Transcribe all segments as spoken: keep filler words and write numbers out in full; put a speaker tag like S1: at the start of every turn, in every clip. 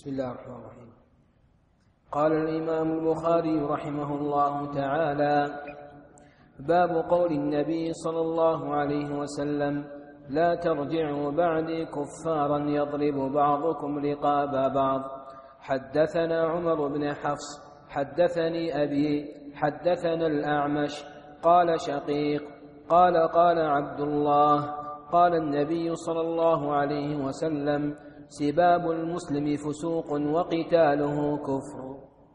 S1: بسم الله الرحمن الرحيم. قال الإمام البخاري رحمه الله تعالى: باب قول النبي صلى الله عليه وسلم: لا ترجعوا بعدي كفارا يضرب بعضكم رقاب بعض. حدثنا عمر بن حفص حدثني أبي حدثنا الأعمش قال شقيق قال قال عبد الله قال النبي صلى الله عليه وسلم: سباب المسلم فسوق وقتاله كفر.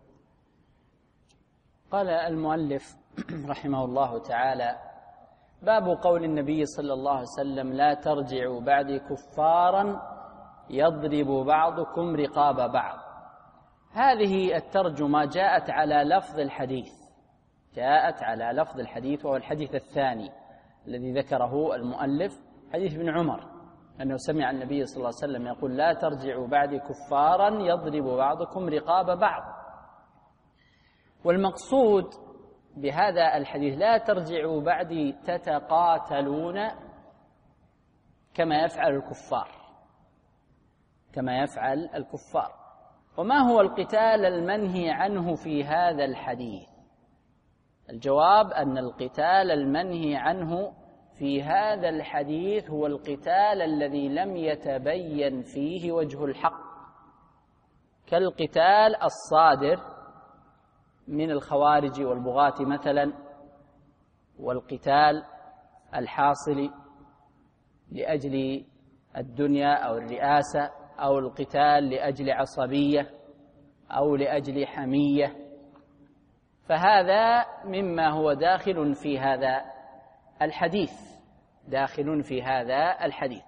S2: قال المؤلف رحمه الله تعالى: باب قول النبي صلى الله عليه وسلم: لا ترجعوا بعدي كفارا يضرب بعضكم رقاب بعض. هذه الترجمة جاءت على لفظ الحديث جاءت على لفظ الحديث وهو الحديث الثاني الذي ذكره المؤلف، حديث ابن عمر أنه سمع النبي صلى الله عليه وسلم يقول: لا ترجعوا بعدي كفارا يضرب بعضكم رقاب بعض. والمقصود بهذا الحديث: لا ترجعوا بعدي تتقاتلون كما يفعل الكفار كما يفعل الكفار. وما هو القتال المنهي عنه في هذا الحديث؟ الجواب أن القتال المنهي عنه في هذا الحديث هو القتال الذي لم يتبين فيه وجه الحق، كالقتال الصادر من الخوارج والبغاة مثلا، والقتال الحاصل لأجل الدنيا أو الرئاسة، أو القتال لأجل عصبية أو لأجل حمية، فهذا مما هو داخل في هذا الحديث داخل في هذا الحديث.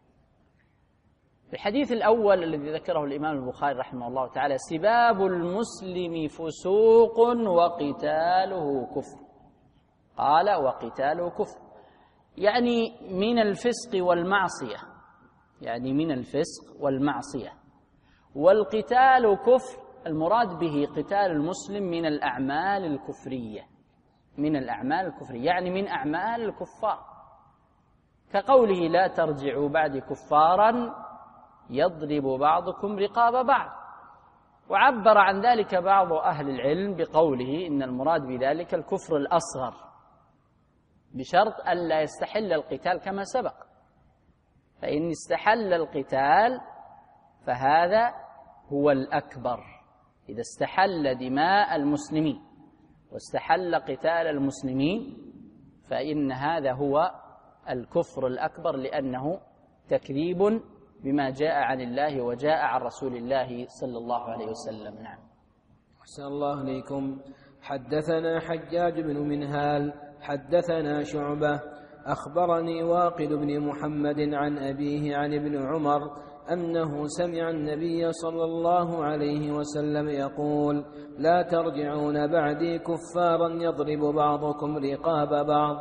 S2: الحديث الأول الذي ذكره الإمام البخاري رحمه الله تعالى: سباب المسلم فسوق وقتاله كفر. قال: وقتاله كفر، يعني من الفسق والمعصية يعني من الفسق والمعصية. والقتال كفر، المراد به قتال المسلم من الأعمال الكفرية من الأعمال الكفرية يعني من أعمال الكفار، كقوله: لا ترجعوا بعد كفارا يضرب بعضكم رقاب بعض. وعبر عن ذلك بعض أهل العلم بقوله إن المراد بذلك الكفر الأصغر، بشرط ألا يستحل القتال كما سبق، فإن استحل القتال فهذا هو الأكبر. إذا استحل دماء المسلمين واستحل قتال المسلمين فإن هذا هو الكفر الأكبر، لأنه تكذيب بما جاء عن الله وجاء عن رسول الله صلى الله عليه وسلم. نعم.
S1: أحسن الله إليكم. حدثنا حجاج بن منهال حدثنا شعبة أخبرني واقد بن محمد عن أبيه عن ابن عمر أنه سمع النبي صلى الله عليه وسلم يقول: لا ترجعون بعدي كفارا يضرب بعضكم رقاب بعض.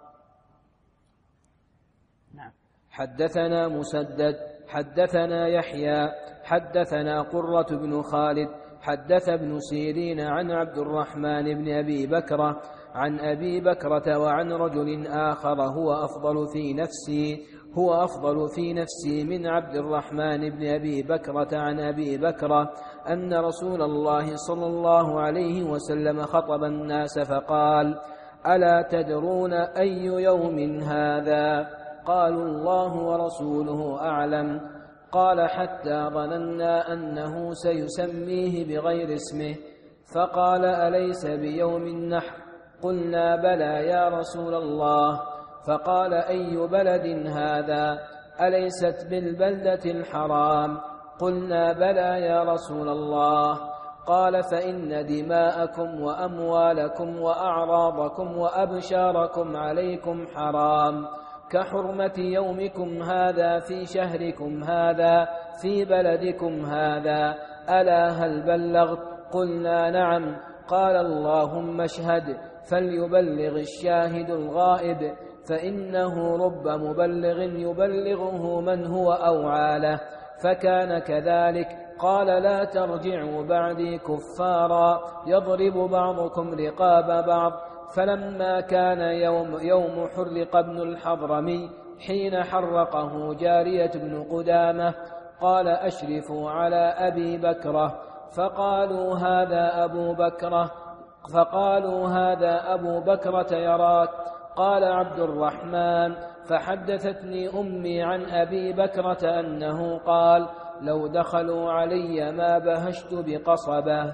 S2: نعم.
S1: حدثنا مسدد حدثنا يحيى حدثنا قرة بن خالد حدث ابن سيرين عن عبد الرحمن بن أبي بكرة عن أبي بكرة وعن رجل آخر هو أفضل في نفسي هو أفضل في نفسي من عبد الرحمن بن أبي بكرة عن أبي بكرة أن رسول الله صلى الله عليه وسلم خطب الناس فقال: ألا تدرون أي يوم هذا؟ قالوا: الله ورسوله أعلم. قال: حتى ظننا أنه سيسميه بغير اسمه. فقال: أليس بيوم النحر؟ قلنا: بلى يا رسول الله. فقال: أي بلد هذا؟ أليست بالبلدة الحرام؟ قلنا: بلى يا رسول الله. قال: فإن دماءكم وأموالكم وأعراضكم وأبشاركم عليكم حرام، كحرمة يومكم هذا في شهركم هذا في بلدكم هذا. ألا هل بلغت؟ قلنا: نعم. قال: اللهم اشهد، فليبلغ الشاهد الغائب، فإنه رب مبلغ يبلغه من هو أوعى له. فكان كذلك. قال: لا ترجعوا بعدي كفارا يضرب بعضكم رقاب بعض. فلما كان يوم, يوم حرق ابن الحضرمي حين حرقه جارية بن قدامة قال أشرفوا على أبي بكرة، فقالوا هذا أبو بكرة فقالوا هذا أبو بكرة يراك. قال عبد الرحمن: فحدثتني أمي عن أبي بكرة أنه قال: لو دخلوا علي ما بهشت بقصبة.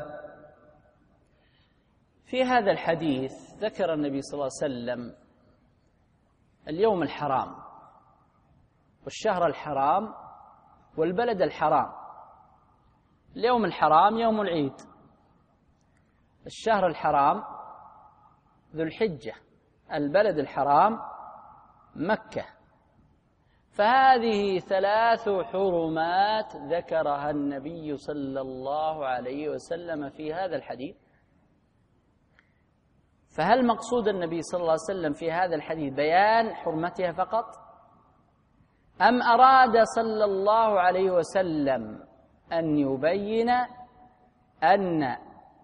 S2: في هذا الحديث ذكر النبي صلى الله عليه وسلم اليوم الحرام والشهر الحرام والبلد الحرام. اليوم الحرام يوم العيد، الشهر الحرام ذو الحجة، البلد الحرام مكة. فهذه ثلاث حرمات ذكرها النبي صلى الله عليه وسلم في هذا الحديث. فهل مقصود النبي صلى الله عليه وسلم في هذا الحديث بيان حرمتها فقط، أم أراد صلى الله عليه وسلم أن يبين أن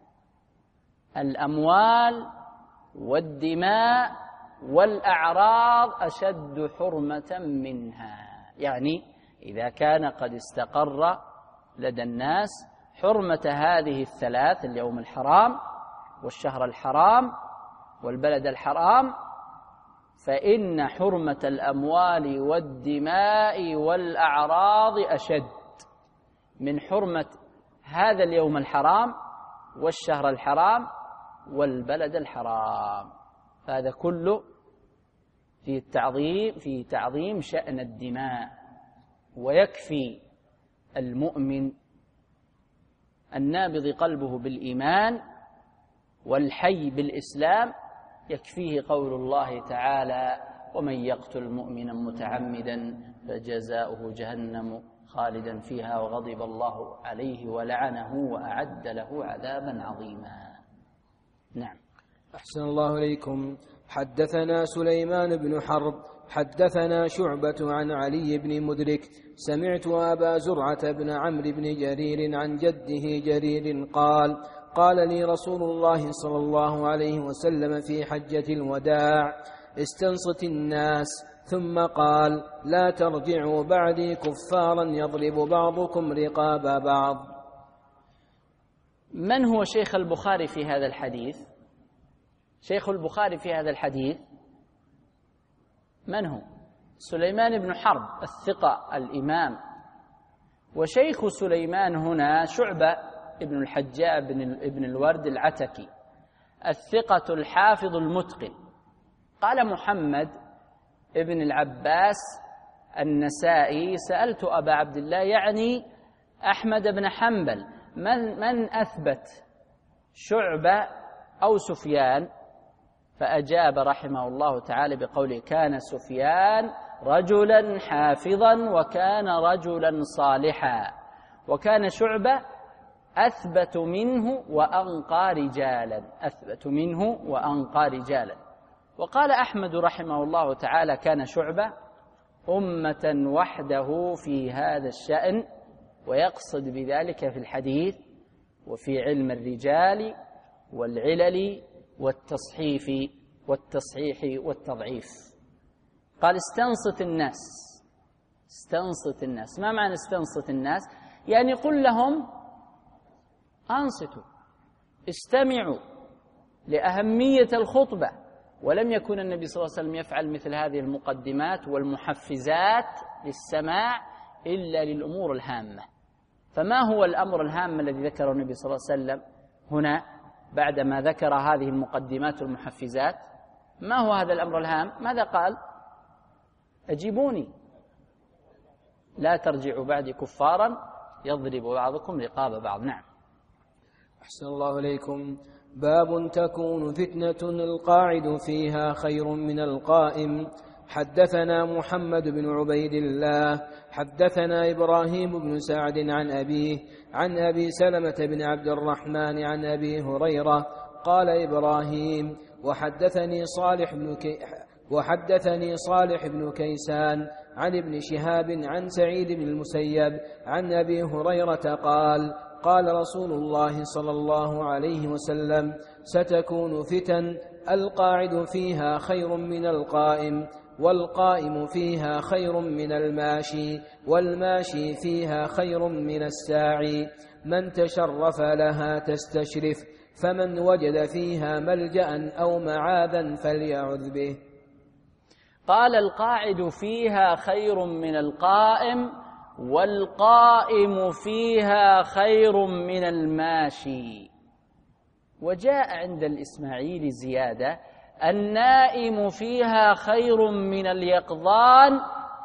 S2: الأموال والدماء والأعراض أشد حرمة منها؟ يعني إذا كان قد استقر لدى الناس حرمة هذه الثلاث، اليوم الحرام والشهر الحرام والبلد الحرام، فإن حرمة الأموال والدماء والأعراض أشد من حرمة هذا اليوم الحرام والشهر الحرام والبلد الحرام. هذا كله في التعظيم في تعظيم شأن الدماء. ويكفي المؤمن النابض قلبه بالإيمان والحي بالإسلام، يكفيه قول الله تعالى: ومن يقتل مؤمنا متعمدا فجزاؤه جهنم خالدا فيها وغضب الله عليه ولعنه وأعد له عذابا عظيما. نعم.
S1: أحسن الله إليكم. حدثنا سليمان بن حرب حدثنا شعبة عن علي بن مدرك سمعت أبا زرعة بن عمرو بن جرير عن جده جرير قال: قال لي رسول الله صلى الله عليه وسلم في حجة الوداع: استنصت الناس، ثم قال: لا ترجعوا بعدي كفارا يضرب بعضكم رقاب بعض.
S2: من هو شيخ البخاري في هذا الحديث؟ شيخ البخاري في هذا الحديث من هو؟ سليمان بن حرب الثقة الإمام. وشيخ سليمان هنا شعبة ابن الحجاج بن الورد العتكي الثقة الحافظ المتقن. قال محمد ابن العباس النسائي: سألت أبا عبد الله، يعني أحمد بن حنبل، من, من أثبت، شعبة أو سفيان؟ فأجاب رحمه الله تعالى بقوله: كان سفيان رجلا حافظا وكان رجلا صالحا، وكان شعبة أثبت منه وأنقى رجالا أثبت منه وأنقى رجالا. وقال أحمد رحمه الله تعالى: كان شعبة أمة وحده في هذا الشأن، ويقصد بذلك في الحديث وفي علم الرجال والعلل والتصحيف والتصحيح والتضعيف. قال: استنصت الناس. استنصت الناس، ما معنى استنصت الناس؟ يعني قل لهم أنصتوا، استمعوا لأهمية الخطبة. ولم يكن النبي صلى الله عليه وسلم يفعل مثل هذه المقدمات والمحفزات للسماع إلا للأمور الهامة. فما هو الأمر الهام الذي ذكره النبي صلى الله عليه وسلم هنا بعدما ذكر هذه المقدمات والمحفزات؟ ما هو هذا الأمر الهام؟ ماذا قال؟ أجيبوني: لا ترجعوا بعدي كفارا يضرب بعضكم رقاب بعض. نعم.
S1: أحسن الله إليكم. باب تكون فتنة القاعد فيها خير من القائم. حدثنا محمد بن عبيد الله حدثنا إبراهيم بن سعد عن أبيه عن أبي سلمة بن عبد الرحمن عن أبي هريرة قال إبراهيم: وحدثني صالح بن كي وحدثني صالح بن كيسان عن ابن شهاب عن سعيد بن المسيب عن أبي هريرة قال: قال رسول الله صلى الله عليه وسلم: ستكون فتن القاعد فيها خير من القائم، والقائم فيها خير من الماشي والماشي فيها خير من الساعي من تشرف لها تستشرف فمن وجد فيها ملجأ أو معاذا فليعذ به.
S2: قال القاعد فيها خير من القائم والقائم فيها خير من الماشي. وجاء عند الإسماعيلي زيادة النائم فيها خير من اليقظان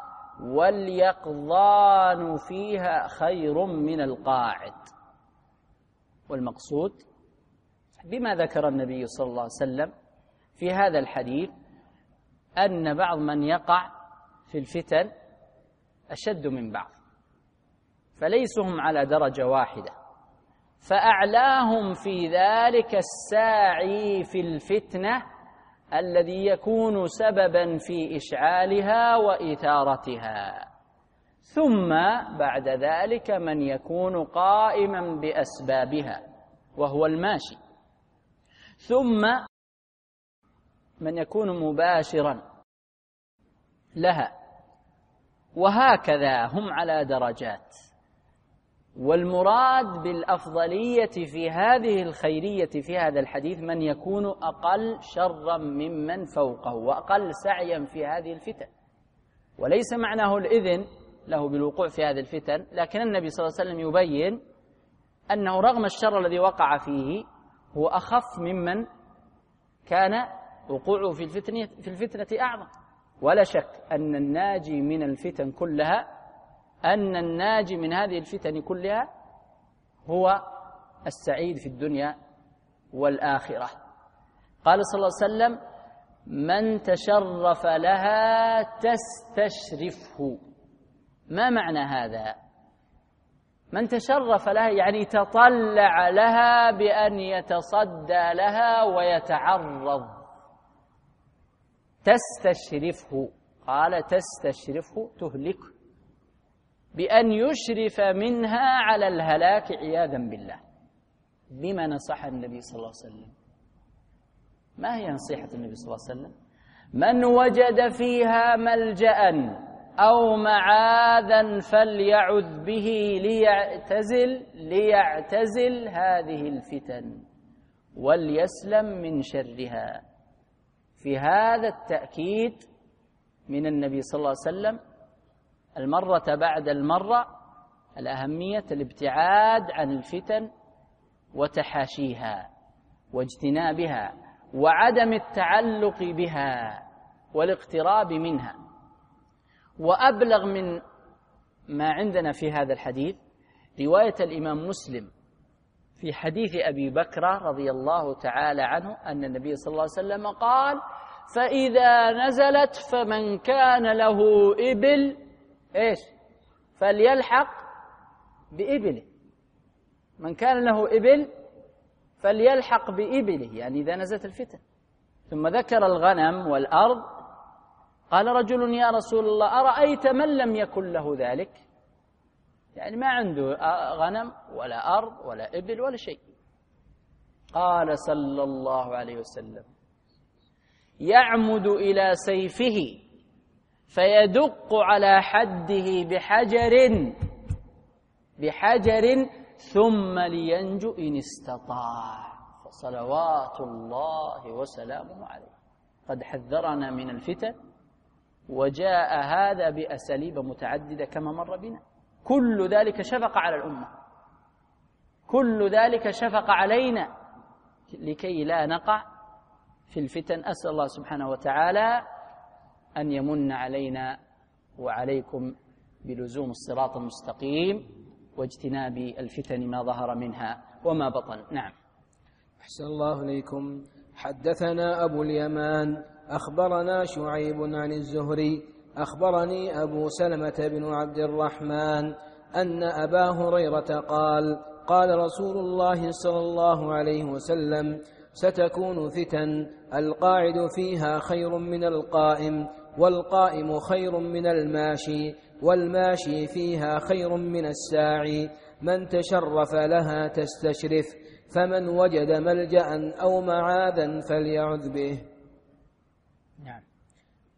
S2: واليقظان فيها خير من القاعد. والمقصود بما ذكر النبي صلى الله عليه وسلم في هذا الحديث أن بعض من يقع في الفتن أشد من بعض، فليسوا هم على درجة واحدة، فأعلاهم في ذلك الساعي في الفتنة الذي يكون سببا في إشعالها وإثارتها، ثم بعد ذلك من يكون قائما بأسبابها وهو الماشي، ثم من يكون مباشرا لها، وهكذا هم على درجات. والمراد بالأفضلية في هذه الخيرية في هذا الحديث من يكون أقل شرا ممن فوقه وأقل سعيا في هذه الفتن، وليس معناه الإذن له بالوقوع في هذه الفتن، لكن النبي صلى الله عليه وسلم يبين أنه رغم الشر الذي وقع فيه هو أخف ممن كان وقوعه في الفتنة في الفتنة أعظم. ولا شك أن الناجي من الفتن كلها أن الناجي من هذه الفتن كلها هو السعيد في الدنيا والآخرة. قال صلى الله عليه وسلم من تشرف لها تستشرفه. ما معنى هذا؟ من تشرف لها يعني تطلع لها بأن يتصدى لها ويتعرض. تستشرفه، قال تستشرفه تهلكه بأن يشرف منها على الهلاك عياذا بالله. بما نصح النبي صلى الله عليه وسلم؟ ما هي نصيحة النبي صلى الله عليه وسلم؟ من وجد فيها ملجأ أو معاذا فليعذ به ليعتزل ليعتزل هذه الفتن وليسلم من شرها. في هذا التأكيد من النبي صلى الله عليه وسلم المرة بعد المرة الأهمية الابتعاد عن الفتن وتحاشيها واجتنابها وعدم التعلق بها والاقتراب منها. وأبلغ من ما عندنا في هذا الحديث رواية الإمام مسلم في حديث أبي بكر رضي الله تعالى عنه أن النبي صلى الله عليه وسلم قال فإذا نزلت فمن كان له إبل إيش فليلحق بإبله. من كان له إبل فليلحق بإبله، يعني إذا نزلت الفتن. ثم ذكر الغنم والأرض. قال رجل يا رسول الله أرأيت من لم يكن له ذلك؟ يعني ما عنده غنم ولا أرض ولا إبل ولا شيء. قال صلى الله عليه وسلم يعمد إلى سيفه فيدق على حده بحجر بحجر ثم لينجو إن استطاع، فصلوات الله وسلامه عليه. قد حذرنا من الفتن، وجاء هذا بأساليب متعددة كما مر بنا. كل ذلك شفق على الأمة، كل ذلك شفق علينا لكي لا نقع في الفتن. أسأل الله سبحانه وتعالى أن يمن علينا وعليكم بلزوم الصراط المستقيم واجتناب الفتن ما ظهر منها وما بطن. نعم.
S1: أحسن الله إليكم. حدثنا أبو اليمان أخبرنا شعيب عن الزهري أخبرني أبو سلمة بن عبد الرحمن أن أبا هريرة قال قال رسول الله صلى الله عليه وسلم ستكون فتن القاعد فيها خير من القائم والقائم خير من الماشي والماشي فيها خير من الساعي من تشرف لها تستشرف فمن وجد ملجأ أو معاذا فليعذ به.
S2: نعم.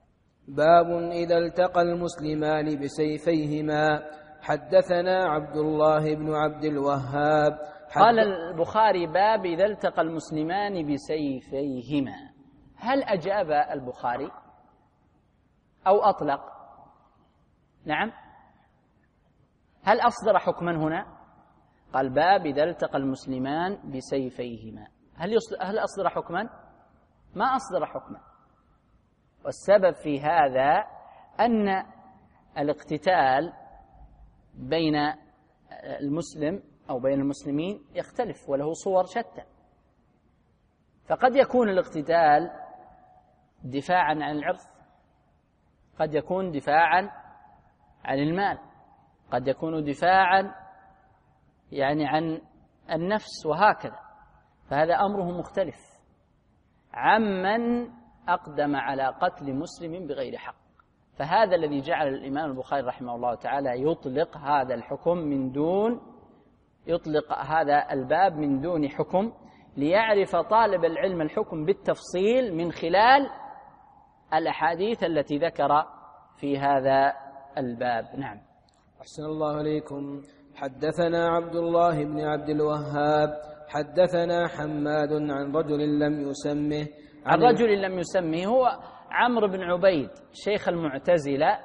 S1: باب إذا التقى المسلمان بسيفيهما. حدثنا عبد الله بن عبد الوهاب.
S2: قال البخاري باب إذا التقى المسلمان بسيفيهما. هل أجاب البخاري أو أطلق؟ نعم، هل أصدر حكما هنا؟ قال باب إذا التقى المسلمان بسيفيهما. هل هل أصدر حكما؟ ما أصدر حكما. والسبب في هذا أن الاقتتال بين المسلم أو بين المسلمين يختلف وله صور شتى. فقد يكون الاقتتال دفاعا عن العرض، قد يكون دفاعا عن المال، قد يكون دفاعا يعني عن النفس، وهكذا. فهذا أمره مختلف عمن أقدم على قتل مسلم بغير حق. فهذا الذي جعل الإمام البخاري رحمه الله تعالى يطلق هذا الحكم من دون يطلق هذا الباب من دون حكم، ليعرف طالب العلم الحكم بالتفصيل من خلال الأحاديث التي ذكر في هذا الباب. نعم.
S1: أحسن الله عليكم. حدثنا عبد الله بن عبد الوهاب حدثنا حماد عن رجل لم يسمه
S2: عن رجل لم يسمه هو عمرو بن عبيد شيخ المعتزلة،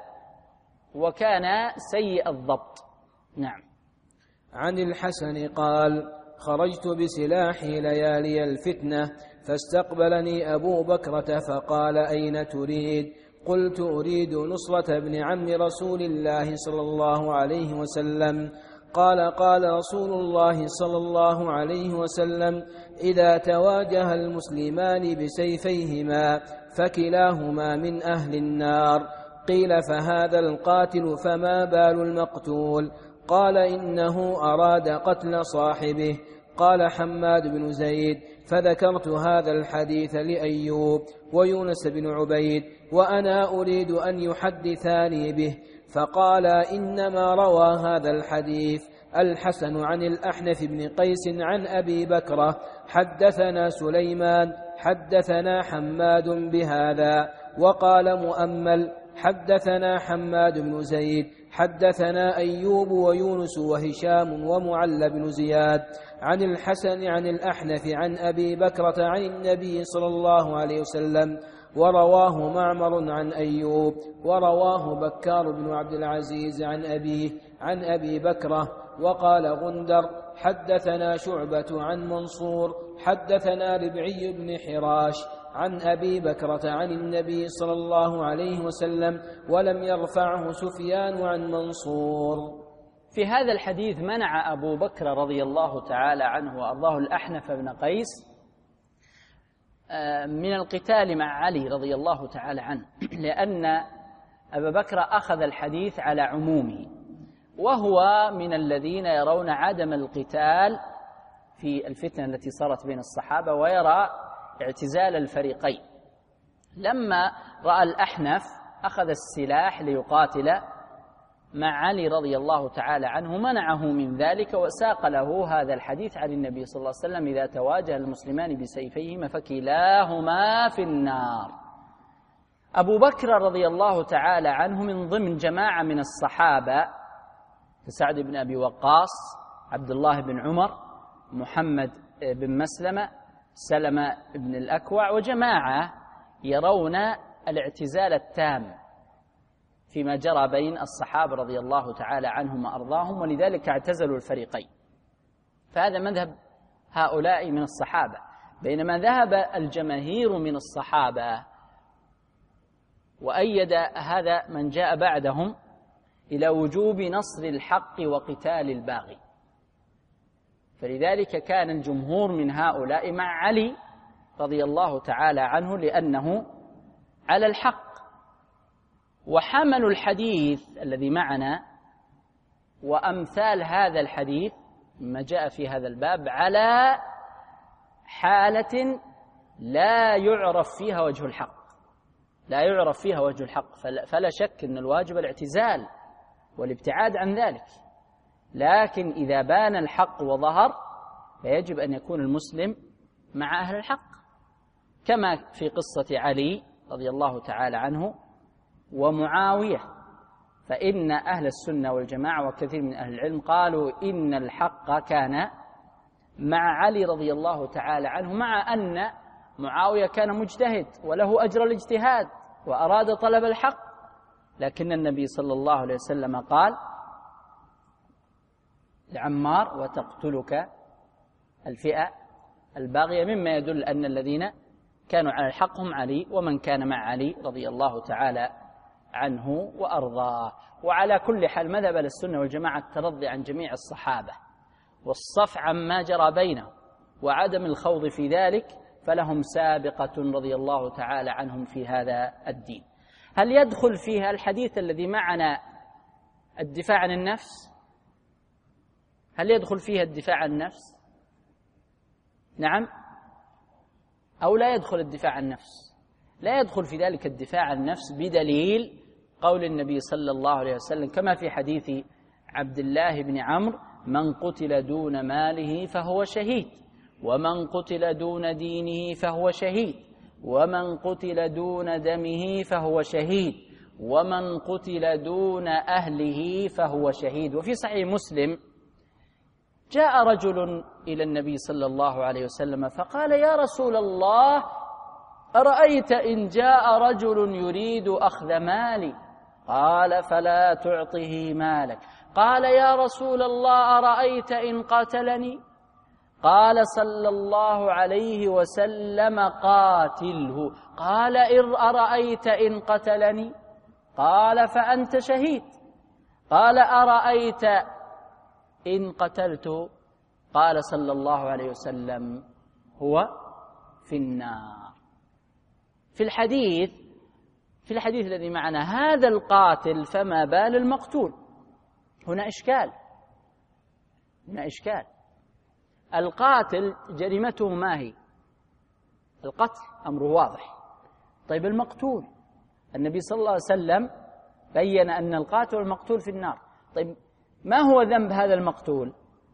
S2: وكان سيء الضبط. نعم.
S1: عن الحسن قال: خرجت بسلاحي ليالي الفتنة فاستقبلني أبو بكرة فقال: أين تريد؟ قلت: أريد نصرة ابن عم رسول الله صلى الله عليه وسلم. قال: قال رسول الله صلى الله عليه وسلم: إذا تواجه المسلمان بسيفيهما فكلاهما من أهل النار. قيل: فهذا القاتل فما بال المقتول؟ قال: إنه أراد قتل صاحبه. قال حماد بن زيد: فذكرت هذا الحديث لأيوب ويونس بن عبيد وأنا أريد أن يحدثاني به، فقال: إنما روى هذا الحديث الحسن عن الأحنف بن قيس عن أبي بكرة. حدثنا سليمان حدثنا حماد بهذا. وقال مؤمل: حدثنا حماد بن زيد حدثنا أيوب ويونس وهشام ومعل بن زياد عن الحسن عن الأحنف عن أبي بكرة عن النبي صلى الله عليه وسلم. ورواه معمر عن أيوب ورواه بكار بن عبد العزيز عن أبيه عن أبي بكرة. وقال غندر: حدثنا شعبة عن منصور حدثنا ربعي بن حراش عن أبي بكرة عن النبي صلى الله عليه وسلم، ولم يرفعه سفيان عن منصور.
S2: في هذا الحديث منع أبو بكر رضي الله تعالى عنه وأرضاه الأحنف بن قيس من القتال مع علي رضي الله تعالى عنه، لأن أبا بكر أخذ الحديث على عمومه، وهو من الذين يرون عدم القتال في الفتنة التي صارت بين الصحابة، ويرى اعتزال الفريقين. لما رأى الأحنف أخذ السلاح ليقاتل مع علي رضي الله تعالى عنه منعه من ذلك، وساق له هذا الحديث عن النبي صلى الله عليه وسلم: إذا تواجه المسلمان بسيفيهما فكلاهما في النار. أبو بكر رضي الله تعالى عنه من ضمن جماعة من الصحابة سعد بن أبي وقاص، عبد الله بن عمر، محمد بن مسلمة، سلمة بن الأكوع، وجماعة يرون الاعتزال التام فيما جرى بين الصحابة رضي الله تعالى عنهم وأرضاهم، ولذلك اعتزلوا الفريقين. فهذا مذهب هؤلاء من الصحابة، بينما ذهب الجماهير من الصحابة وأيد هذا من جاء بعدهم إلى وجوب نصر الحق وقتال الباغي. فلذلك كان الجمهور من هؤلاء مع علي رضي الله تعالى عنه لأنه على الحق، وحملوا الحديث الذي معنا وأمثال هذا الحديث ما جاء في هذا الباب على حالة لا يعرف فيها وجه الحق، لا يعرف فيها وجه الحق، فلا شك أن الواجب الاعتزال والابتعاد عن ذلك. لكن إذا بان الحق وظهر فيجب أن يكون المسلم مع أهل الحق، كما في قصة علي رضي الله تعالى عنه ومعاوية، فإن أهل السنة والجماعة وكثير من أهل العلم قالوا إن الحق كان مع علي رضي الله تعالى عنه، مع أن معاوية كان مجتهد وله أجر الاجتهاد وأراد طلب الحق، لكن النبي صلى الله عليه وسلم قال لعمار: وتقتلك الفئة الباغية، مما يدل أن الذين كانوا على الحق هم علي ومن كان مع علي رضي الله تعالى عنه وأرضاه. وعلى كل حال مذهب السنة والجماعة الترضي عن جميع الصحابة والصفع عما جرى بينهم وعدم الخوض في ذلك، فلهم سابقة رضي الله تعالى عنهم في هذا الدين. هل يدخل فيها الحديث الذي معنا الدفاع عن النفس؟ هل يدخل فيها الدفاع عن النفس؟ نعم أو لا يدخل الدفاع عن النفس؟ لا يدخل في ذلك الدفاع عن النفس بدليل قول النبي صلى الله عليه وسلم كما في حديث عبد الله بن عمرو: من قتل دون ماله فهو شهيد، ومن قتل دون دينه فهو شهيد، ومن قتل دون دمه فهو شهيد، ومن قتل دون أهله فهو شهيد. وفي صحيح مسلم: جاء رجل إلى النبي صلى الله عليه وسلم فقال: يا رسول الله، أرأيت إن جاء رجل يريد أخذ مالي؟ قال: فلا تعطه مالك. قال: يا رسول الله، أرأيت إن قاتلني؟ قال صلى الله عليه وسلم: قاتله. قال: أرأيت إن قتلني؟ قال: فأنت شهيد. قال: أرأيت إن قتلت؟ قال صلى الله عليه وسلم: هو في النار. في الحديث في الحديث الذي معنا هذا القاتل، فما بال المقتول؟ هنا إشكال هنا إشكال القاتل جريمته ما هي؟ القتل، أمره واضح. طيب المقتول، النبي صلى الله عليه وسلم بين أن القاتل والمقتول في النار. طيب ما هو ذنب هذا المقتول؟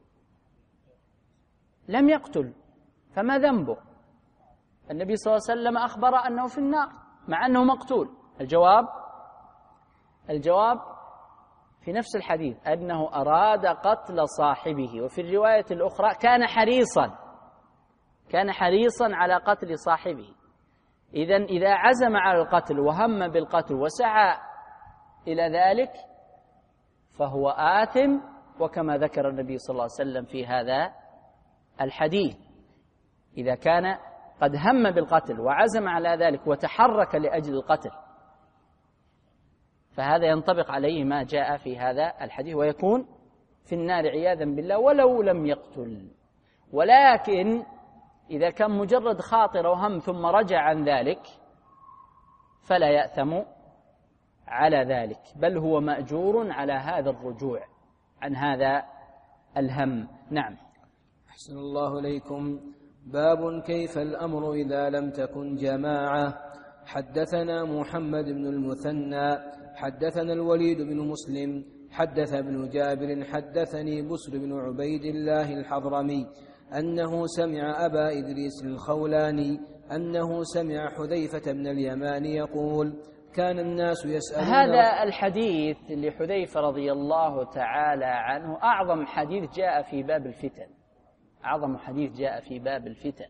S2: لم يقتل، فما ذنبه؟ النبي صلى الله عليه وسلم أخبر أنه في النار مع أنه مقتول. الجواب الجواب في نفس الحديث أنه أراد قتل صاحبه، وفي الرواية الأخرى كان حريصا كان حريصا على قتل صاحبه. إذن إذا عزم على القتل وهم بالقتل وسعى إلى ذلك فهو آثم، وكما ذكر النبي صلى الله عليه وسلم في هذا الحديث: إذا كان قد هم بالقتل وعزم على ذلك وتحرك لأجل القتل فهذا ينطبق عليه ما جاء في هذا الحديث، ويكون في النار عياذا بالله ولو لم يقتل. ولكن إذا كان مجرد خاطر وهم ثم رجع عن ذلك فلا يأثم على ذلك، بل هو مأجور على هذا الرجوع عن هذا الهم. نعم.
S1: أحسن الله إليكم. باب كيف الأمر إذا لم تكن جماعة. حدثنا محمد بن المثنى حدثنا الوليد بن مسلم حدث ابن جابر حدثني بسر بن عبيد الله الحضرمي أنه سمع أبا إدريس الخولاني أنه سمع حذيفة بن اليمان يقول: كان الناس يسألون.
S2: هذا الحديث لحذيفة رضي الله تعالى عنه أعظم حديث جاء في باب الفتن أعظم حديث جاء في باب الفتن،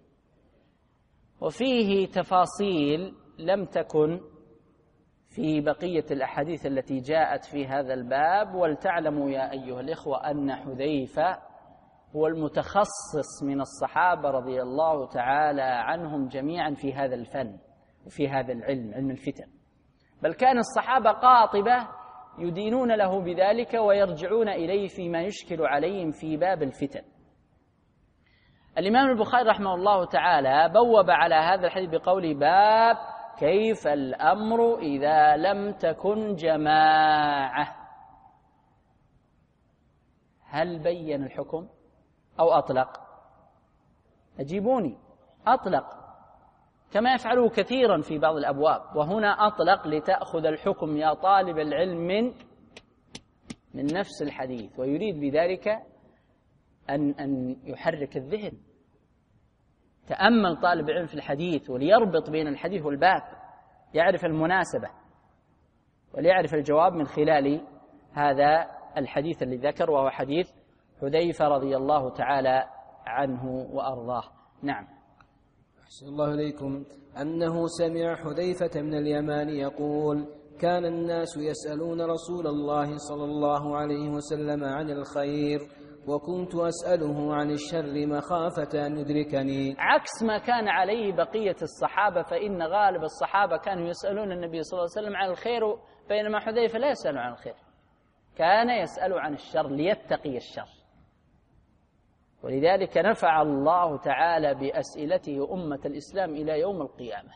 S2: وفيه تفاصيل لم تكن في بقية الأحاديث التي جاءت في هذا الباب. ولتعلموا يا أيها الإخوة أن حذيفة هو المتخصص من الصحابة رضي الله تعالى عنهم جميعا في هذا الفن وفي هذا العلم، علم الفتن، بل كان الصحابة قاطبة يدينون له بذلك ويرجعون إليه فيما يشكل عليهم في باب الفتن. الإمام البخاري رحمه الله تعالى بوب على هذا الحديث بقوله: باب كيف الأمر إذا لم تكن جماعة. هل بين الحكم أو أطلق؟ أجيبوني. أطلق، كما يفعله كثيرا في بعض الأبواب، وهنا أطلق لتأخذ الحكم يا طالب العلم من من نفس الحديث، ويريد بذلك أن أن يحرك الذهن. تأمل طالب العلم في الحديث وليربط بين الحديث والباب، يعرف المناسبة. وليعرف الجواب من خلال هذا الحديث الذي ذكر، وهو حديث حذيفة رضي الله تعالى عنه وأرضاه. نعم.
S1: أحسن الله إليكم. أنه سمع حذيفة من اليمان يقول: كان الناس يسألون رسول الله صلى الله عليه وسلم عن الخير، وكنت أسأله عن الشر مخافة أن يدركني.
S2: عكس ما كان عليه بقية الصحابة، فإن غالب الصحابة كانوا يسألون النبي صلى الله عليه وسلم عن الخير، بينما حذيفة لا يسأل عن الخير، كان يسأل عن الشر ليتقي الشر. ولذلك نفع الله تعالى بأسئلته أمة الإسلام إلى يوم القيامة.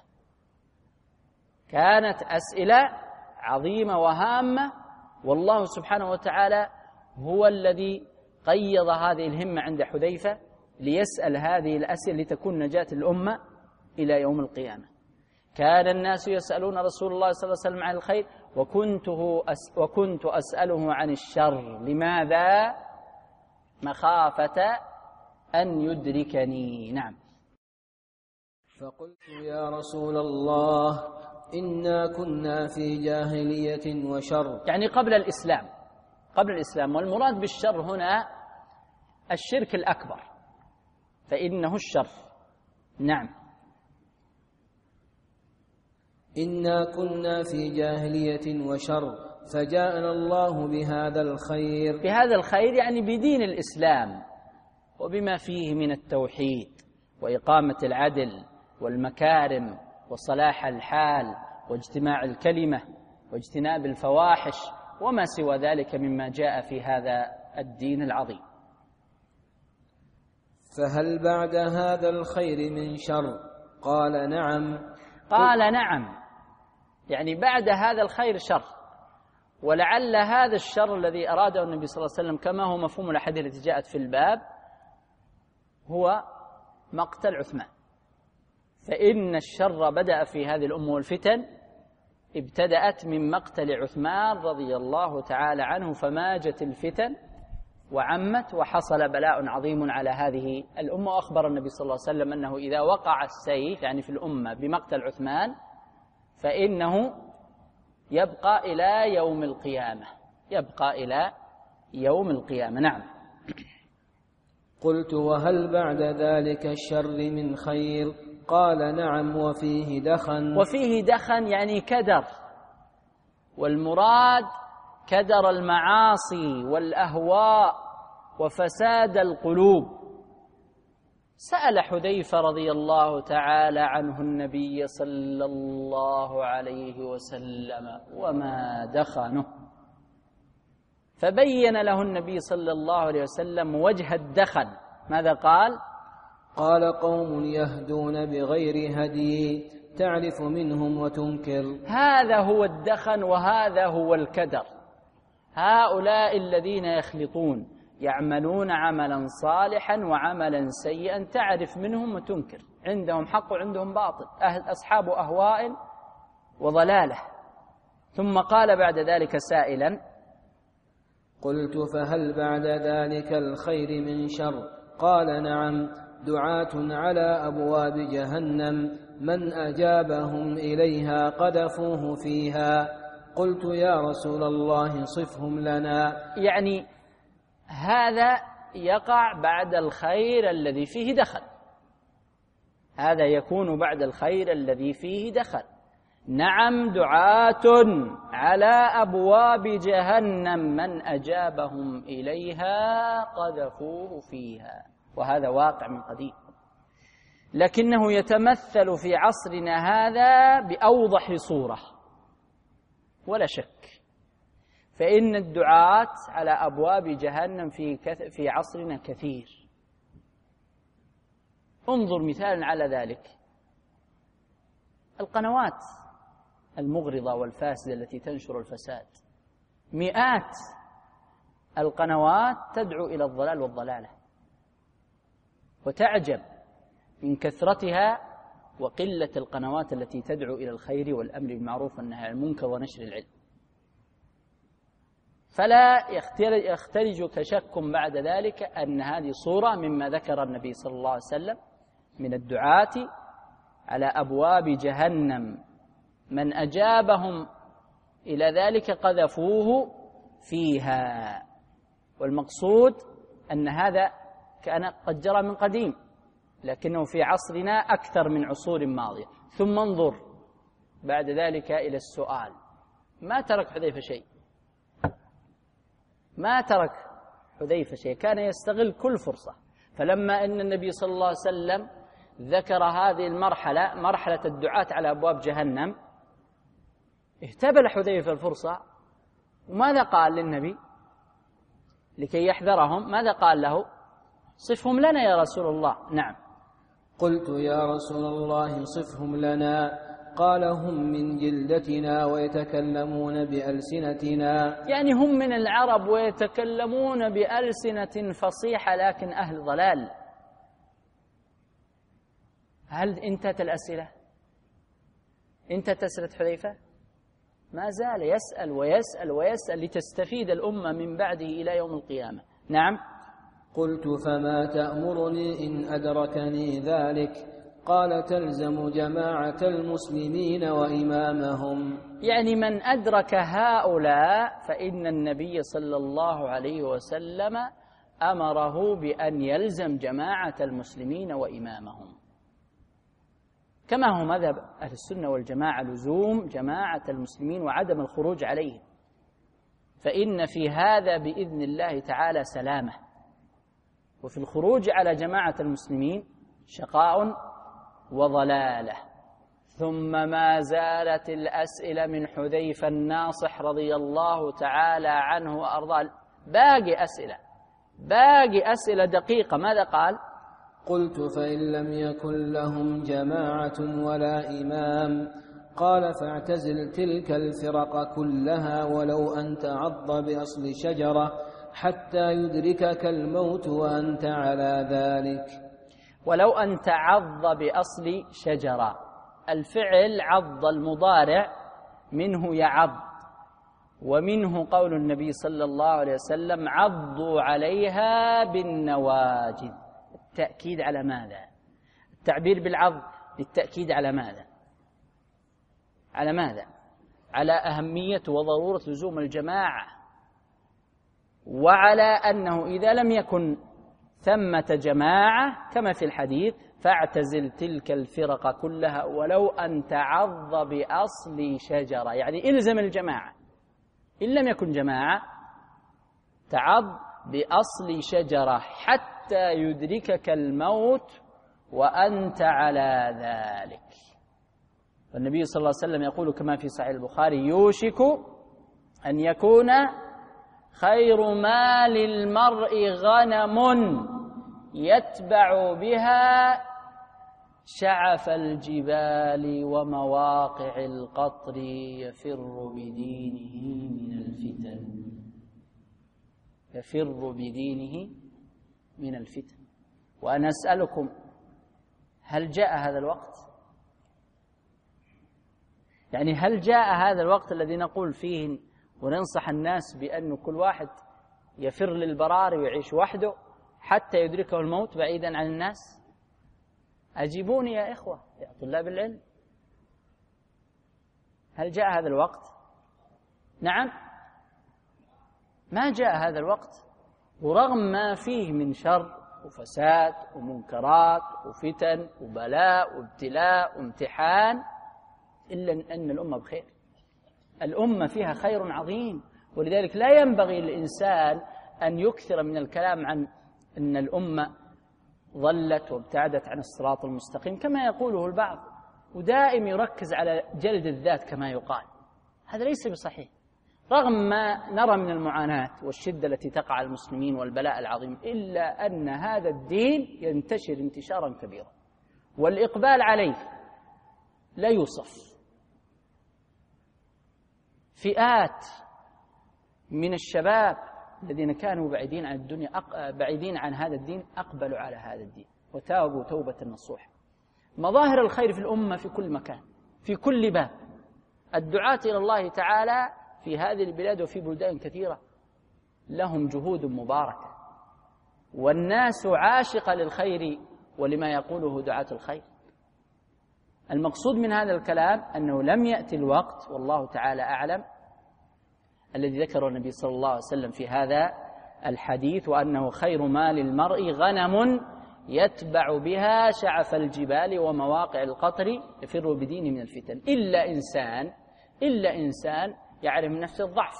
S2: كانت أسئلة عظيمة وهامة، والله سبحانه وتعالى هو الذي قيض هذه الهمة عند حذيفة ليسأل هذه الأسئلة لتكون نجاة الأمة إلى يوم القيامة. كان الناس يسألون رسول الله صلى الله عليه وسلم عن الخير، وكنته أس وكنت أسأله عن الشر. لماذا؟ مخافة أن يدركني. نعم.
S1: فقلت: يا رسول الله، إنا كنا في جاهلية وشر،
S2: يعني قبل الإسلام، قبل الإسلام. والمراد بالشر هنا الشرك الأكبر، فإنه الشر. نعم.
S1: إنا كنا في جاهلية وشر، فجاءنا الله بهذا الخير.
S2: بهذا الخير يعني بدين الإسلام، وبما فيه من التوحيد وإقامة العدل والمكارم وصلاح الحال واجتماع الكلمة واجتناب الفواحش وما سوى ذلك مما جاء في هذا الدين العظيم.
S1: فهل بعد هذا الخير من شر؟ قال: نعم.
S2: قال: نعم، يعني بعد هذا الخير شر. ولعل هذا الشر الذي أراده النبي صلى الله عليه وسلم كما هو مفهوم الأحاديث التي جاءت في الباب هو مقتل عثمان. فإن الشر بدأ في هذه الأمة، والفتن ابتدأت من مقتل عثمان رضي الله تعالى عنه، فماجت الفتن وعمت، وحصل بلاء عظيم على هذه الأمة. وأخبر النبي صلى الله عليه وسلم أنه إذا وقع السيف يعني في الأمة بمقتل عثمان فإنه يبقى إلى يوم القيامة، يبقى إلى يوم القيامة. نعم.
S1: قلت: وهل بعد ذلك الشر من خير؟ قال: نعم، وفيه دخن.
S2: وفيه دخن يعني كدر، والمراد كدر المعاصي والأهواء وفساد القلوب. سأل حذيفة رضي الله تعالى عنه النبي صلى الله عليه وسلم: وما دخنه؟ فبين له النبي صلى الله عليه وسلم وجه الدخن. ماذا قال؟
S1: قال: قوم يهدون بغير هدي، تعرف منهم وتنكر.
S2: هذا هو الدخن وهذا هو الكدر. هؤلاء الذين يخلطون، يعملون عملا صالحا وعملا سيئا، تعرف منهم وتنكر، عندهم حق وعندهم باطل، أصحاب أهواء وضلالة. ثم قال بعد ذلك سائلا:
S1: قلت: فهل بعد ذلك الخير من شر؟ قال: نعم، دعاة على أبواب جهنم، من أجابهم إليها قذفوه فيها. قلت: يا رسول الله صفهم لنا.
S2: يعني هذا يقع بعد الخير الذي فيه دخل، هذا يكون بعد الخير الذي فيه دخل. نعم، دعاة على أبواب جهنم، من أجابهم إليها قذفوه فيها. وهذا واقع من قديم، لكنه يتمثل في عصرنا هذا بأوضح صورة ولا شك. فإن الدعاة على أبواب جهنم في في عصرنا كثير. انظر مثالا على ذلك: القنوات المغرضة والفاسدة التي تنشر الفساد، مئات القنوات تدعو إلى الضلال والضلالة، وتعجب من كثرتها وقلة القنوات التي تدعو إلى الخير والأمر بالمعروف والنهي عن المنكر ونشر العلم. فلا يختلجك شك بعد ذلك أن هذه صورة مما ذكر النبي صلى الله عليه وسلم من الدعاة على أبواب جهنم، من أجابهم إلى ذلك قذفوه فيها. والمقصود أن هذا كان قد جرى من قديم، لكنه في عصرنا أكثر من عصور ماضية. ثم انظر بعد ذلك إلى السؤال، ما ترك حذيفة شيء، ما ترك حذيفة شيء، كان يستغل كل فرصة. فلما أن النبي صلى الله عليه وسلم ذكر هذه المرحلة، مرحلة الدعاة على أبواب جهنم، اهتبل حذيفة الفرصة. وماذا قال للنبي لكي يحذرهم؟ ماذا قال له؟ صفهم لنا يا رسول الله. نعم.
S1: قلت يا رسول الله صفهم لنا. قال هم من جلدتنا ويتكلمون بألسنتنا،
S2: يعني هم من العرب ويتكلمون بألسنة فصيحة لكن أهل ضلال. هل انتهت الأسئلة؟ انتهت أسئلة حذيفة؟ ما زال يسأل ويسأل ويسأل لتستفيد الأمة من بعده إلى يوم القيامة. نعم.
S1: قلت فما تأمرني إن أدركني ذلك؟ قال تلزم جماعة المسلمين وإمامهم.
S2: يعني من أدرك هؤلاء فإن النبي صلى الله عليه وسلم أمره بأن يلزم جماعة المسلمين وإمامهم، كما هو مذهب أهل السنة والجماعة لزوم جماعة المسلمين وعدم الخروج عليهم، فإن في هذا بإذن الله تعالى سلامة، وفي الخروج على جماعة المسلمين شقاء وضلالة. ثم ما زالت الأسئلة من حذيفة الناصح رضي الله تعالى عنه وأرضاه، باقي أسئلة باقي أسئلة دقيقة. ماذا قال؟
S1: قلت فإن لم يكن لهم جماعة ولا إمام؟ قال فاعتزل تلك الفرق كلها ولو أن تعض بأصل شجرة حتى يدركك الموت وأنت على ذلك.
S2: ولو أن تعض بأصل شجرة، الفعل عض المضارع منه يعض، ومنه قول النبي صلى الله عليه وسلم عضوا عليها بالنواجذ. التأكيد على ماذا؟ التعبير بالعض للتأكيد على ماذا؟ على ماذا؟ على أهمية وضرورة لزوم الجماعة، وعلى أنه إذا لم يكن ثمة جماعة كما في الحديث فاعتزل تلك الفرق كلها ولو أن تعض بأصل شجرة، يعني إلزم الجماعة. إن لم يكن جماعة تعض بأصل شجرة حتى يدركك الموت وأنت على ذلك. والنبي صلى الله عليه وسلم يقول كما في صحيح البخاري يوشك أن يكون خير مال المرء غنم يتبع بها شعف الجبال ومواقع القطر يفر بدينه من الفتن يفر بدينه من الفتن. وأنا أسألكم هل جاء هذا الوقت؟ يعني هل جاء هذا الوقت الذي نقول فيه وننصح الناس بأن كل واحد يفر للبراري ويعيش وحده حتى يدركه الموت بعيدا عن الناس؟ أجيبوني يا إخوة يا طلاب العلم، هل جاء هذا الوقت؟ نعم، ما جاء هذا الوقت، ورغم ما فيه من شر وفساد ومنكرات وفتن وبلاء وابتلاء وامتحان، إلا أن الأمة بخير، الأمة فيها خير عظيم. ولذلك لا ينبغي للإنسان أن يكثر من الكلام عن أن الأمة ضلت وابتعدت عن الصراط المستقيم كما يقوله البعض، ودائم يركز على جلد الذات كما يقال. هذا ليس بصحيح، رغم ما نرى من المعاناة والشدة التي تقع على المسلمين والبلاء العظيم، إلا أن هذا الدين ينتشر انتشارا كبيرا، والإقبال عليه لا يوصف. فئات من الشباب الذين كانوا بعيدين عن الدنيا بعيدين عن هذا الدين أقبلوا على هذا الدين وتابوا توبة نصوح. مظاهر الخير في الأمة في كل مكان، في كل باب. الدعاة إلى الله تعالى في هذه البلاد وفي بلدان كثيرة لهم جهود مباركة، والناس عاشقة للخير ولما يقوله دعاة الخير. المقصود من هذا الكلام أنه لم يأتي الوقت والله تعالى أعلم الذي ذكره النبي صلى الله عليه وسلم في هذا الحديث، وأنه خير مال المرء غنم يتبع بها شعف الجبال ومواقع القطر يفر بدينه من الفتن، إلا إنسان إلا إنسان يعرف من نفسه الضعف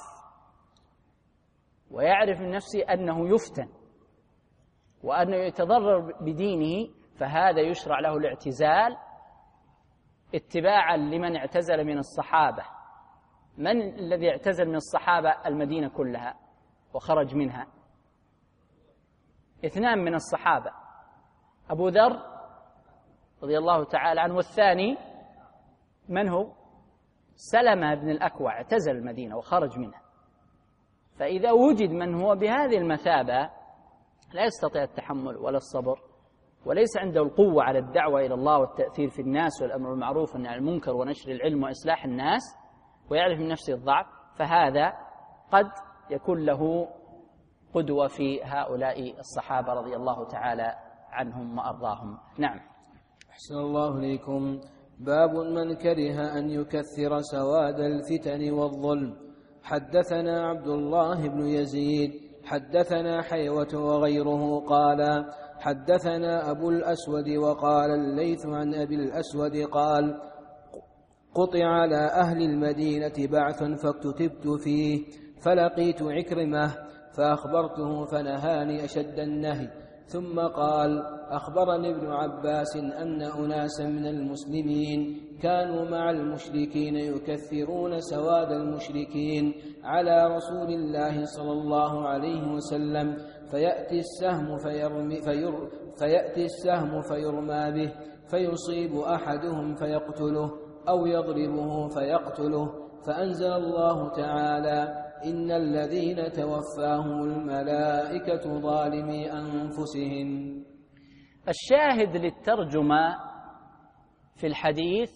S2: ويعرف من نفسه أنه يفتن وأنه يتضرر بدينه، فهذا يشرع له الاعتزال اتباعا لمن اعتزل من الصحابة. من الذي اعتزل من الصحابة المدينة كلها وخرج منها؟ اثنان من الصحابة، أبو ذر رضي الله تعالى عنه، والثاني من هو؟ سلمة بن الأكوع، اعتزل المدينة وخرج منها. فإذا وجد من هو بهذه المثابة لا يستطيع التحمل ولا الصبر وليس عنده القوة على الدعوة إلى الله والتأثير في الناس والأمر بالمعروف والنهي عن المنكر ونشر العلم وإصلاح الناس، ويعرف من نفسه الضعف، فهذا قد يكون له قدوة في هؤلاء الصحابة رضي الله تعالى عنهم وأرضاهم. نعم.
S1: أحسن الله إليكم. باب من كره أن يكثر سواد الفتن والظلم. حدثنا عبد الله بن يزيد حدثنا حيوة وغيره قال حدثنا أبو الأسود وقال الليث عن أبي الأسود قال قطع على أهل المدينة بعث فاكتتبت فيه فلقيت عكرمة فأخبرته فنهاني أشد النهي، ثم قال أخبرني ابن عباس أن أناسا من المسلمين كانوا مع المشركين يكثرون سواد المشركين على رسول الله صلى الله عليه وسلم، فيأتي السهم فيرمي فير فيأتي السهم فيرمى به فيصيب أحدهم فيقتله أو يضربه فيقتله، فأنزل الله تعالى إن الذين توفاهم الملائكة ظالمي أنفسهم.
S2: الشاهد للترجمة في الحديث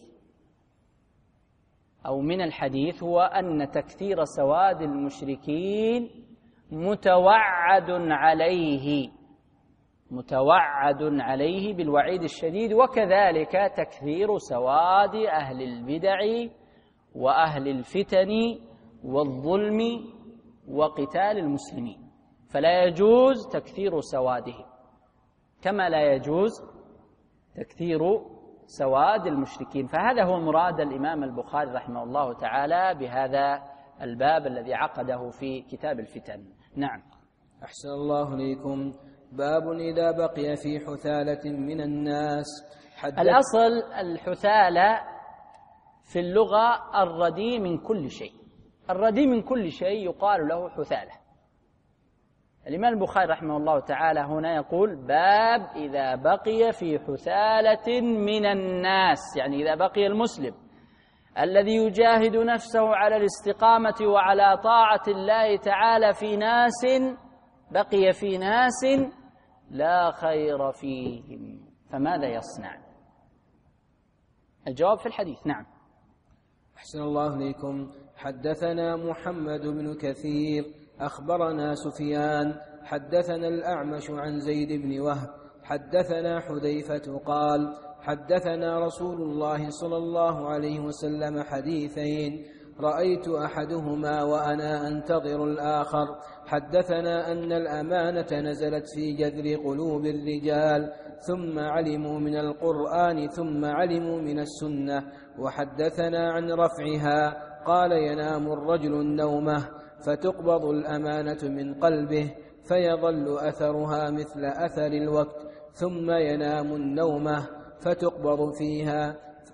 S2: أو من الحديث هو أن تكثير سواد المشركين متوعد عليه متوعد عليه بالوعيد الشديد، وكذلك تكثير سواد أهل البدع وأهل الفتن والظلم وقتال المسلمين، فلا يجوز تكثير سوادهم كما لا يجوز تكثير سواد المشركين. فهذا هو مراد الإمام البخاري رحمه الله تعالى بهذا الباب الذي عقده في كتاب الفتن. نعم.
S1: أحسن الله إليكم. باب إذا بقي في حثالة من الناس.
S2: الأصل الحثالة في اللغة الردي من كل شيء، الردي من كل شيء يقال له حثالة. الإمام البخاري رحمه الله تعالى هنا يقول باب إذا بقي في حثالة من الناس، يعني إذا بقي المسلم الذي يجاهد نفسه على الاستقامة وعلى طاعة الله تعالى في ناس، بقي في ناس لا خير فيهم، فماذا يصنع؟ الجواب في الحديث. نعم.
S1: أحسن الله إليكم. حدثنا محمد بن كثير أخبرنا سفيان حدثنا الأعمش عن زيد بن وهب حدثنا حذيفة قال حدثنا رسول الله صلى الله عليه وسلم حديثين رأيت أحدهما وأنا أنتظر الآخر. حدثنا أن الأمانة نزلت في جذر قلوب الرجال ثم علموا من القرآن ثم علموا من السنة. وحدثنا عن رفعها قال ينام الرجل النومة فتقبض الأمانة من قلبه فيظل أثرها مثل أثر الوقت ثم ينام النومة فتقبض فيها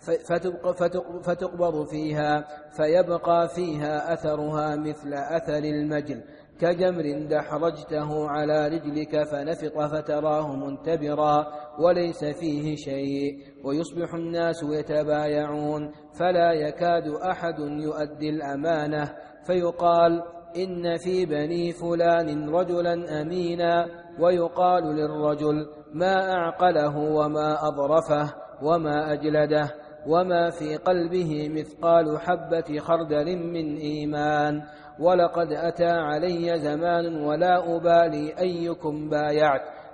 S1: فتقبض فيها فيبقى فيها أثرها مثل أثر المجل كجمر دحرجته على رجلك فنفق فتراه منتبرا وليس فيه شيء، ويصبح الناس يتبايعون فلا يكاد أحد يؤدي الأمانة فيقال إن في بني فلان رجلا أمينا، ويقال للرجل ما أعقله وما أظرفه وما أجلده وما في قلبه مثقال حبة خردل من إيمان. ولقد أتى علي زمان ولا أبالي أيكم بايعت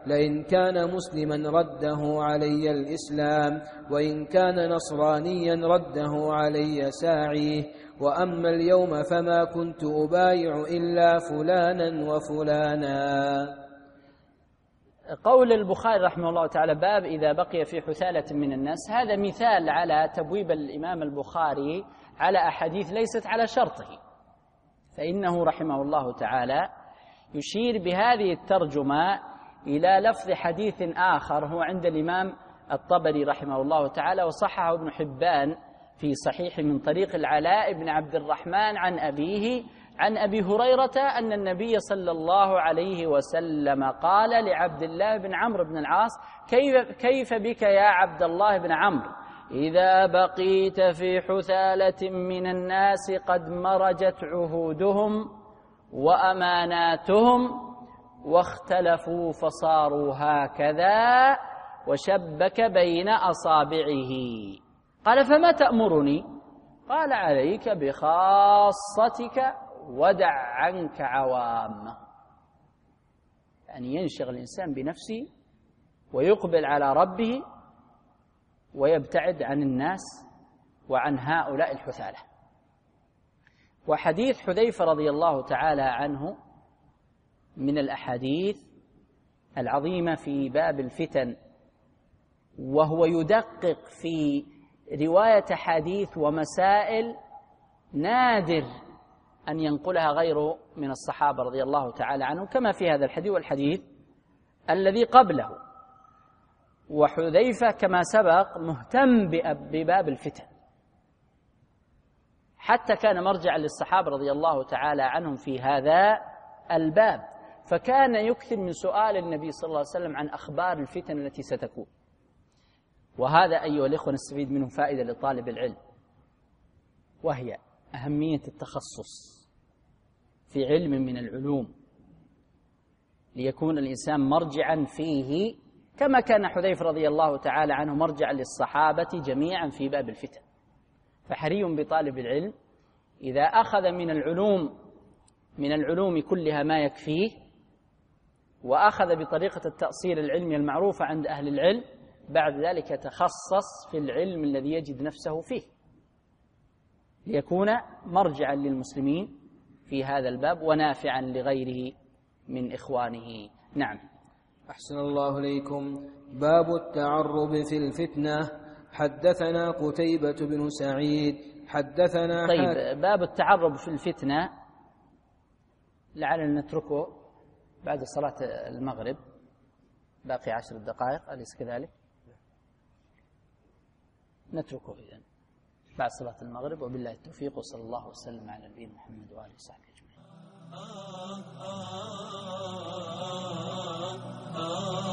S1: لئن كان مسلما رده علي الإسلام، وإن كان نصرانيا رده علي ساعيه، وأما اليوم فما كنت أبايع إلا فلانا وفلانا.
S2: قول البخاري رحمه الله تعالى باب إذا بقي في حثالة من الناس، هذا مثال على تبويب الإمام البخاري على أحاديث ليست على شرطه، فإنه رحمه الله تعالى يشير بهذه الترجمة إلى لفظ حديث آخر هو عند الإمام الطبري رحمه الله تعالى، وصححه ابن حبان في صحيح من طريق العلاء بن عبد الرحمن عن أبيه عن أبي هريرة أن النبي صلى الله عليه وسلم قال لعبد الله بن عمرو بن العاص: كيف, كيف بك يا عبد الله بن عمرو إذا بقيت في حثالة من الناس قد مرجت عهودهم وأماناتهم واختلفوا فصاروا هكذا، وشبك بين أصابعه. قال: فما تأمرني؟ قال: عليك بخاصتك ودع عنك عوامه. يعني ينشغل الإنسان بنفسه ويقبل على ربه ويبتعد عن الناس وعن هؤلاء الحثالة. وحديث حذيفة رضي الله تعالى عنه من الأحاديث العظيمة في باب الفتن، وهو يدقق في رواية حديث ومسائل نادر أن ينقلها غيره من الصحابة رضي الله تعالى عنهم، كما في هذا الحديث والحديث الذي قبله. وحذيفة كما سبق مهتم بباب الفتن، حتى كان مرجعا للصحابة رضي الله تعالى عنهم في هذا الباب، فكان يكثر من سؤال النبي صلى الله عليه وسلم عن أخبار الفتن التي ستكون. وهذا أيها الإخوة نستفيد منه فائدة لطالب العلم، وهي أهمية التخصص في علم من العلوم، ليكون الإنسان مرجعا فيه كما كان حذيفة رضي الله تعالى عنه مرجعا للصحابة جميعا في باب الفتن. فحري بطالب العلم إذا أخذ من العلوم من العلوم كلها ما يكفيه، وأخذ بطريقة التأصيل العلمي المعروفة عند أهل العلم، بعد ذلك تخصص في العلم الذي يجد نفسه فيه، ليكون مرجعا للمسلمين في هذا الباب ونافعا لغيره من إخوانه. نعم.
S1: أحسن الله إليكم. باب التعرب في الفتنة. حدثنا قتيبة بن سعيد حدثنا
S2: طيب، باب التعرب في الفتنة لعلنا نتركه بعد صلاة المغرب، باقي عشر دقائق أليس كذلك؟ نتركه إذن بعد صلاة المغرب، وبالله التوفيق، وصلى الله وسلم على نبينا محمد وآله وصحبه أجمعين.